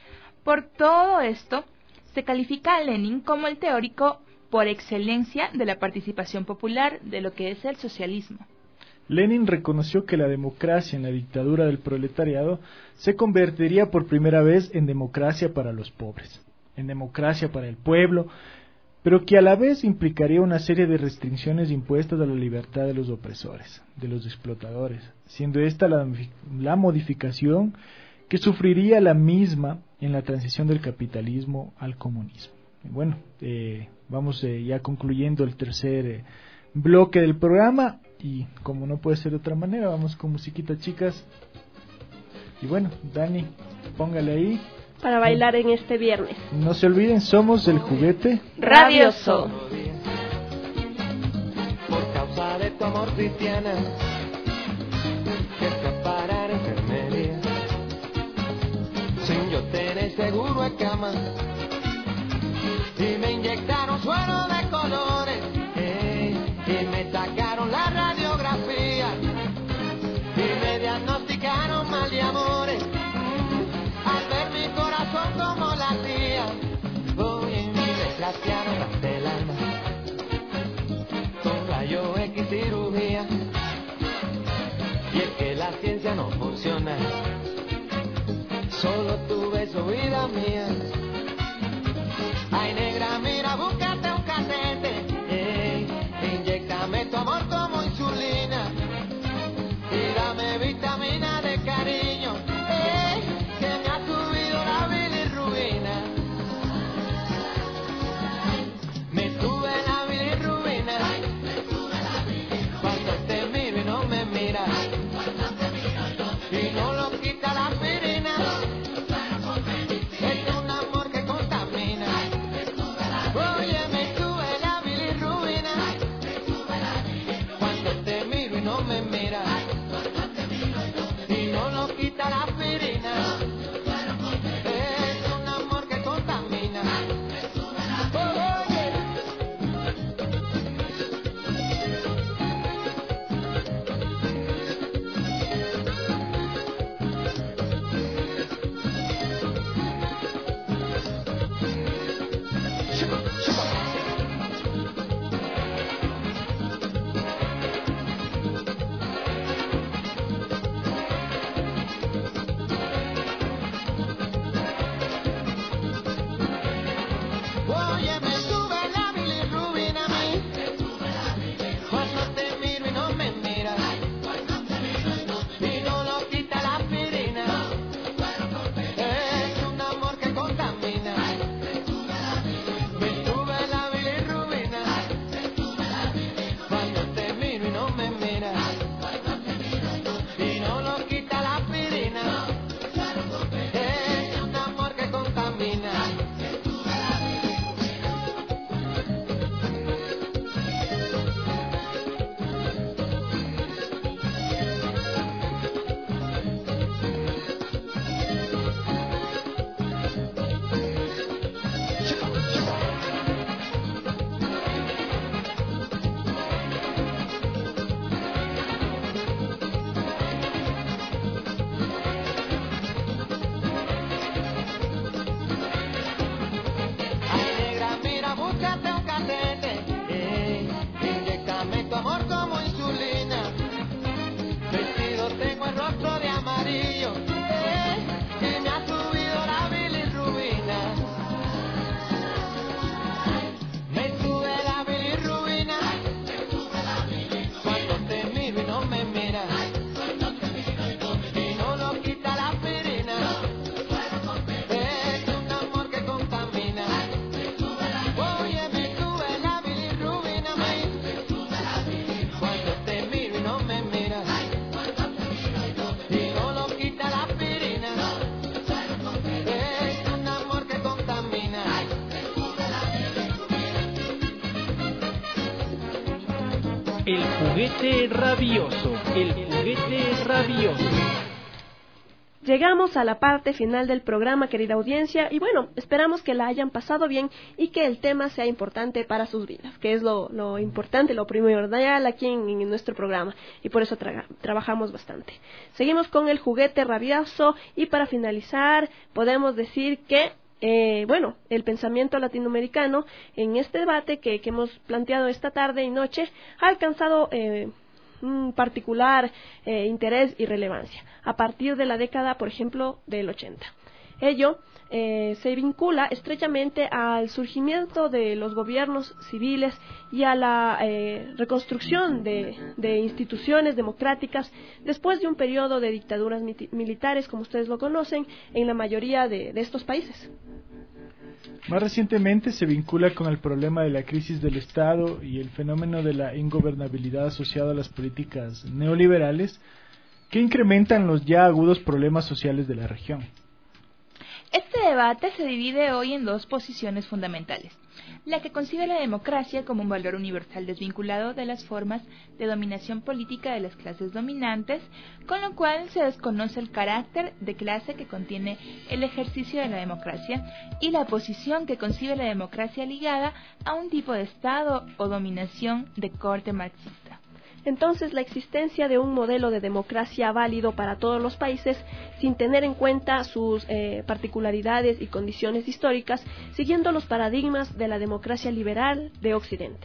Por todo esto, se califica a Lenin como el teórico por excelencia de la participación popular de lo que es el socialismo. Lenin reconoció que la democracia en la dictadura del proletariado se convertiría por primera vez en democracia para los pobres, en democracia para el pueblo, pero que a la vez implicaría una serie de restricciones impuestas a la libertad de los opresores, de los explotadores, siendo esta la, la modificación que sufriría la misma en la transición del capitalismo al comunismo. Bueno, eh, vamos eh, ya concluyendo el tercer eh, bloque del programa, y como no puede ser de otra manera, vamos con musiquita, chicas. Y bueno, Dani, póngale ahí para bailar en este viernes. No se olviden, somos el juguete rabioso. Por causa de tu amor cristiana, que escapar enfermería, sin yo tener seguro en cama, y me inyectaron suero de colores, eh, y me sacaron la radiografía, y me diagnosticaron mal de amores. Como la tía, hoy en mi desgraciado ante el alma, con rayo X cirugía, y es que la ciencia no funciona, solo tu beso, vida mía. Ay, negra, mira, búscate un casete, eh, inyéctame tu amor como insulina, y dame vitamina de cariño, eh, que me ha subido la bilirrubina. Me sube la bilirrubina, cuando te miro y no me miras, y no lo quita la aspirina, es un amor que contamina. Oye, me sube la bilirrubina, cuando te miro y no me miras, y no lo quita la aspirina. Es un amor que contamina. Oye. El juguete rabioso, el juguete rabioso. Llegamos a la parte final del programa, querida audiencia, y bueno, esperamos que la hayan pasado bien y que el tema sea importante para sus vidas, que es lo, lo importante, lo primordial aquí en, en nuestro programa, y por eso tra- trabajamos bastante. Seguimos con el juguete rabioso, y para finalizar podemos decir que Eh, bueno, el pensamiento latinoamericano en este debate que, que hemos planteado esta tarde y noche ha alcanzado eh, un particular eh, interés y relevancia a partir de la década, por ejemplo, del ochenta. Ello eh, se vincula estrechamente al surgimiento de los gobiernos civiles y a la eh, reconstrucción de, de instituciones democráticas después de un periodo de dictaduras mi- militares, como ustedes lo conocen, en la mayoría de, de estos países. Más recientemente se vincula con el problema de la crisis del Estado y el fenómeno de la ingobernabilidad asociado a las políticas neoliberales que incrementan los ya agudos problemas sociales de la región. Este debate se divide hoy en dos posiciones fundamentales. La que concibe la democracia como un valor universal desvinculado de las formas de dominación política de las clases dominantes, con lo cual se desconoce el carácter de clase que contiene el ejercicio de la democracia, y la posición que concibe la democracia ligada a un tipo de Estado o dominación de corte marxista. Entonces, la existencia de un modelo de democracia válido para todos los países, sin tener en cuenta sus eh, particularidades y condiciones históricas, siguiendo los paradigmas de la democracia liberal de Occidente.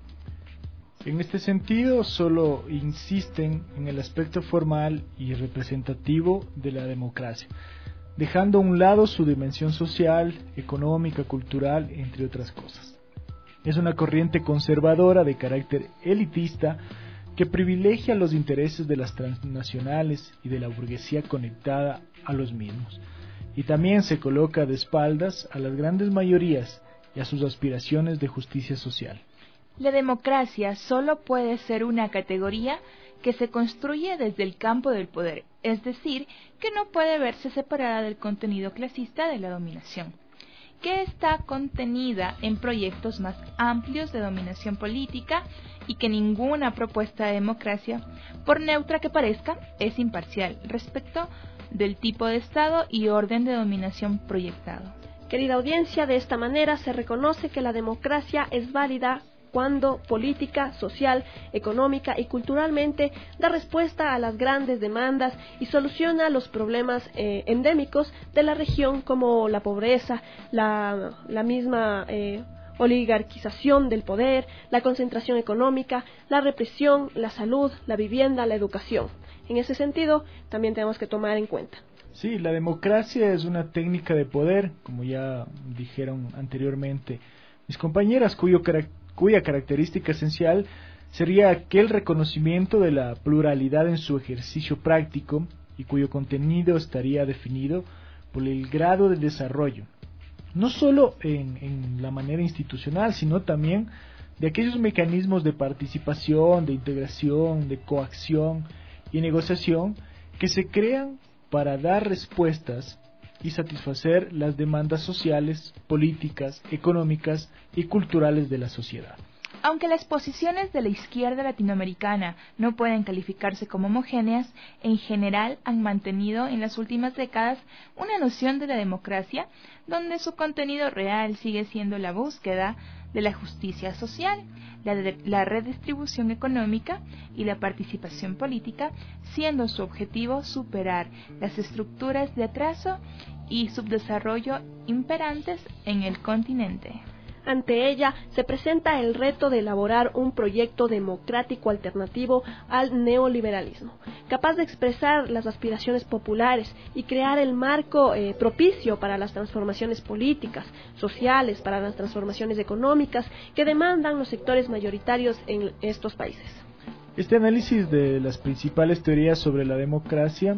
En este sentido, solo insisten en el aspecto formal y representativo de la democracia, dejando a un lado su dimensión social, económica, cultural, entre otras cosas. Es una corriente conservadora de carácter elitista que privilegia los intereses de las transnacionales y de la burguesía conectada a los mismos, y también se coloca de espaldas a las grandes mayorías y a sus aspiraciones de justicia social. La democracia solo puede ser una categoría que se construye desde el campo del poder, es decir, que no puede verse separada del contenido clasista de la dominación, que está contenida en proyectos más amplios de dominación política, y que ninguna propuesta de democracia, por neutra que parezca, es imparcial respecto del tipo de Estado y orden de dominación proyectado. Querida audiencia, de esta manera se reconoce que la democracia es válida cuando política, social, económica y culturalmente da respuesta a las grandes demandas y soluciona los problemas eh, endémicos de la región, como la pobreza, la, la misma eh, oligarquización del poder, la concentración económica, la represión, la salud, la vivienda, la educación. En ese sentido, también tenemos que tomar en cuenta. Sí, la democracia es una técnica de poder, como ya dijeron anteriormente mis compañeras, cuyo carácter cuya característica esencial sería aquel reconocimiento de la pluralidad en su ejercicio práctico y cuyo contenido estaría definido por el grado de desarrollo, no solo en, en la manera institucional, sino también de aquellos mecanismos de participación, de integración, de coacción y negociación que se crean para dar respuestas y satisfacer las demandas sociales, políticas, económicas y culturales de la sociedad. Aunque las posiciones de la izquierda latinoamericana no pueden calificarse como homogéneas, en general han mantenido en las últimas décadas una noción de la democracia donde su contenido real sigue siendo la búsqueda de la justicia social, la, de, la redistribución económica y la participación política, siendo su objetivo superar las estructuras de atraso y subdesarrollo imperantes en el continente. Ante ella se presenta el reto de elaborar un proyecto democrático alternativo al neoliberalismo, capaz de expresar las aspiraciones populares y crear el marco eh, propicio para las transformaciones políticas, sociales, para las transformaciones económicas que demandan los sectores mayoritarios en estos países. Este análisis de las principales teorías sobre la democracia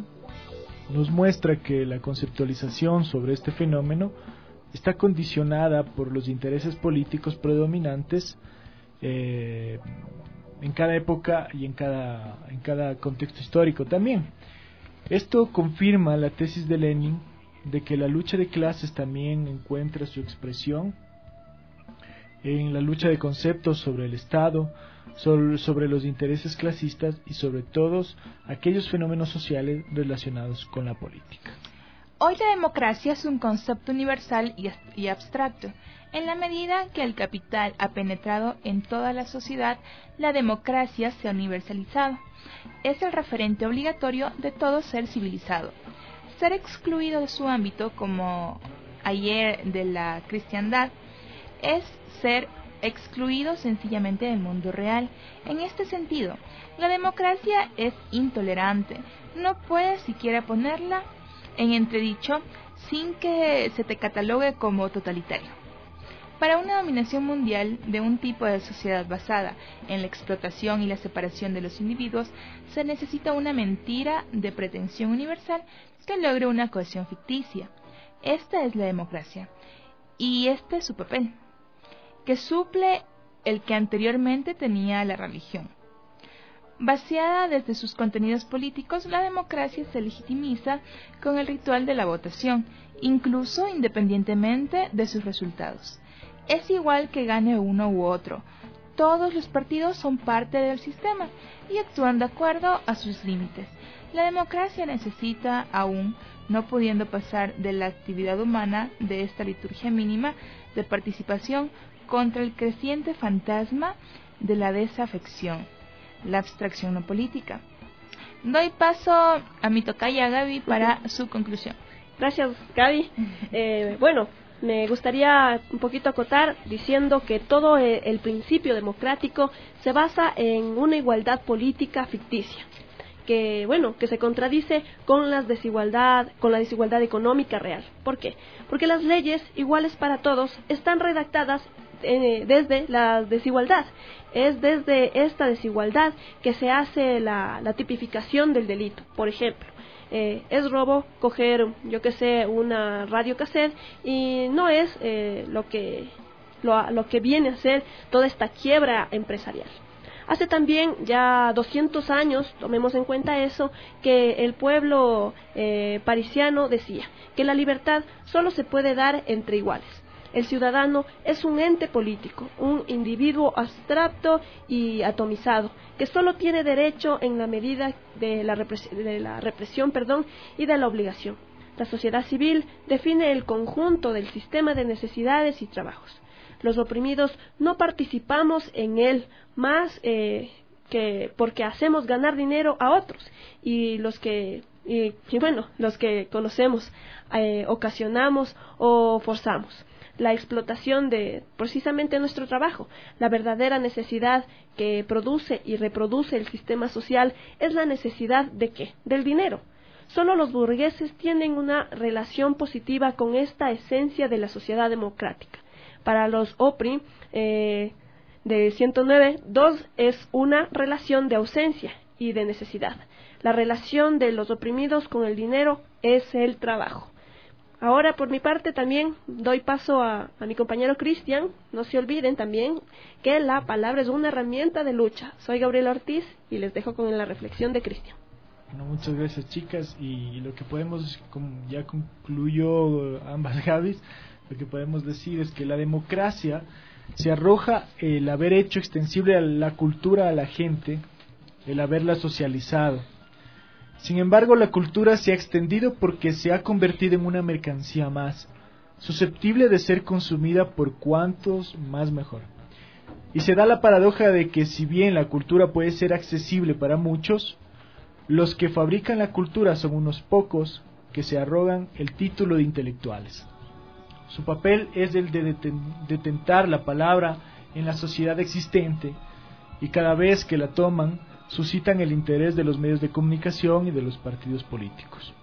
nos muestra que la conceptualización sobre este fenómeno está condicionada por los intereses políticos predominantes eh, en cada época y en cada, en cada contexto histórico también. Esto confirma la tesis de Lenin de que la lucha de clases también encuentra su expresión en la lucha de conceptos sobre el Estado, sobre, sobre los intereses clasistas y sobre todos aquellos fenómenos sociales relacionados con la política. Hoy la democracia es un concepto universal y, y abstracto. En la medida que el capital ha penetrado en toda la sociedad, la democracia se ha universalizado. Es el referente obligatorio de todo ser civilizado. Ser excluido de su ámbito, como ayer de la cristiandad, es ser excluido sencillamente del mundo real. En este sentido, la democracia es intolerante. No puedes siquiera ponerla en entredicho sin que se te catalogue como totalitario. Para una dominación mundial de un tipo de sociedad basada en la explotación y la separación de los individuos, se necesita una mentira de pretensión universal que logre una cohesión ficticia. Esta es la democracia, y este es su papel, que suple el que anteriormente tenía la religión. Vaciada desde sus contenidos políticos, la democracia se legitimiza con el ritual de la votación, incluso independientemente de sus resultados. Es igual que gane uno u otro. Todos los partidos son parte del sistema y actúan de acuerdo a sus límites. La democracia necesita, aún no pudiendo pasar de la actividad humana de esta liturgia mínima de participación, contra el creciente fantasma de la desafección, la abstracción no política. Doy paso a mi tocaya Gaby para su conclusión. Gracias, Gaby. Eh, bueno, me gustaría un poquito acotar diciendo que todo el principio democrático se basa en una igualdad política ficticia, que bueno, que se contradice con la desigualdad, con la desigualdad económica real. ¿Por qué? Porque las leyes iguales para todos están redactadas eh, desde la desigualdad. Es desde esta desigualdad que se hace la, la tipificación del delito. Por ejemplo, Eh, es robo coger, yo que sé, una radiocassette, y no es eh, lo que lo, lo que viene a ser toda esta quiebra empresarial. Hace también ya doscientos años, tomemos en cuenta eso, que el pueblo eh, parisiano decía que la libertad solo se puede dar entre iguales. El ciudadano es un ente político, un individuo abstracto y atomizado, que solo tiene derecho en la medida de la represión, de la represión perdón, y de la obligación. La sociedad civil define el conjunto del sistema de necesidades y trabajos. Los oprimidos no participamos en él más eh, que porque hacemos ganar dinero a otros, y los que y, y bueno, los que conocemos eh, ocasionamos o forzamos la explotación de precisamente nuestro trabajo. La verdadera necesidad que produce y reproduce el sistema social es la necesidad de ¿qué? Del dinero. Solo los burgueses tienen una relación positiva con esta esencia de la sociedad democrática. Para los OPRI eh, de ciento nueve, dos es una relación de ausencia y de necesidad. La relación de los oprimidos con el dinero es el trabajo. Ahora, por mi parte, también doy paso a, a mi compañero Cristian. No se olviden también que la palabra es una herramienta de lucha. Soy Gabriela Ortiz y les dejo con la reflexión de Cristian. Bueno, muchas gracias, chicas. Y lo que podemos, como ya concluyó ambas Gavis, lo que podemos decir es que la democracia se arroja el haber hecho extensible a la cultura a la gente, el haberla socializado. Sin embargo, la cultura se ha extendido porque se ha convertido en una mercancía más, susceptible de ser consumida por cuantos más mejor. Y se da la paradoja de que si bien la cultura puede ser accesible para muchos, los que fabrican la cultura son unos pocos que se arrogan el título de intelectuales. Su papel es el de detentar la palabra en la sociedad existente, y cada vez que la toman, suscitan el interés de los medios de comunicación y de los partidos políticos.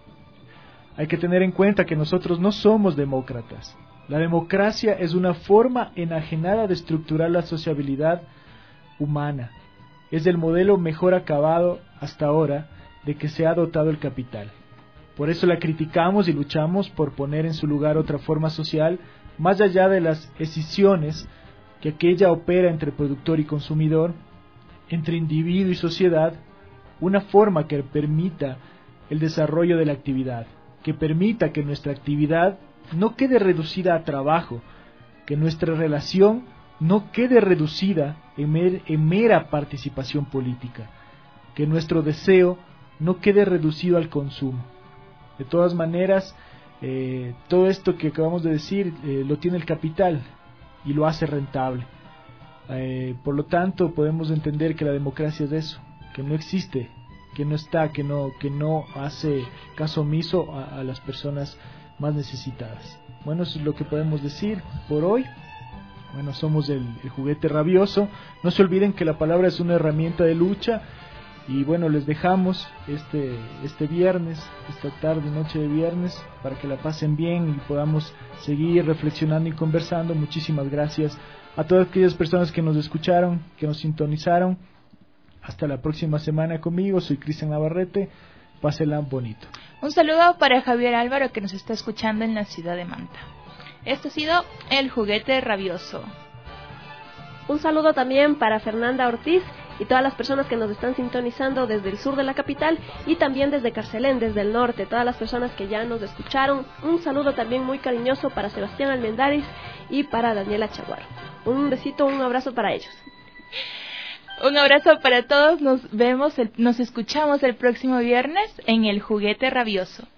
Hay que tener en cuenta que nosotros no somos demócratas. La democracia es una forma enajenada de estructurar la sociabilidad humana. Es el modelo mejor acabado hasta ahora de que se ha dotado el capital. Por eso la criticamos y luchamos por poner en su lugar otra forma social, más allá de las escisiones que aquella opera entre productor y consumidor, entre individuo y sociedad, una forma que permita el desarrollo de la actividad, que permita que nuestra actividad no quede reducida a trabajo, que nuestra relación no quede reducida en, mer, en mera participación política, que nuestro deseo no quede reducido al consumo. De todas maneras, eh, todo esto que acabamos de decir eh, lo tiene el capital y lo hace rentable. Eh, por lo tanto, podemos entender que la democracia es eso, que no existe, que no está, que no, que no hace caso omiso a, a las personas más necesitadas. Bueno, eso es lo que podemos decir por hoy. Bueno, somos el, el Juguete Rabioso. No se olviden que la palabra es una herramienta de lucha. Y bueno, les dejamos este, este viernes, esta tarde, noche de viernes, para que la pasen bien y podamos seguir reflexionando y conversando. Muchísimas gracias a todas aquellas personas que nos escucharon, que nos sintonizaron. Hasta la próxima semana conmigo. Soy Cristian Navarrete. Pásenla bonito. Un saludo para Javier Álvaro, que nos está escuchando en la ciudad de Manta. Esto ha sido El Juguete Rabioso. Un saludo también para Fernanda Ortiz y todas las personas que nos están sintonizando desde el sur de la capital y también desde Carcelén, desde el norte, todas las personas que ya nos escucharon. Un saludo también muy cariñoso para Sebastián Almendaris y para Daniela Chaguar. Un besito, un abrazo para ellos. Un abrazo para todos, nos vemos, el, nos escuchamos el próximo viernes en El Juguete Rabioso.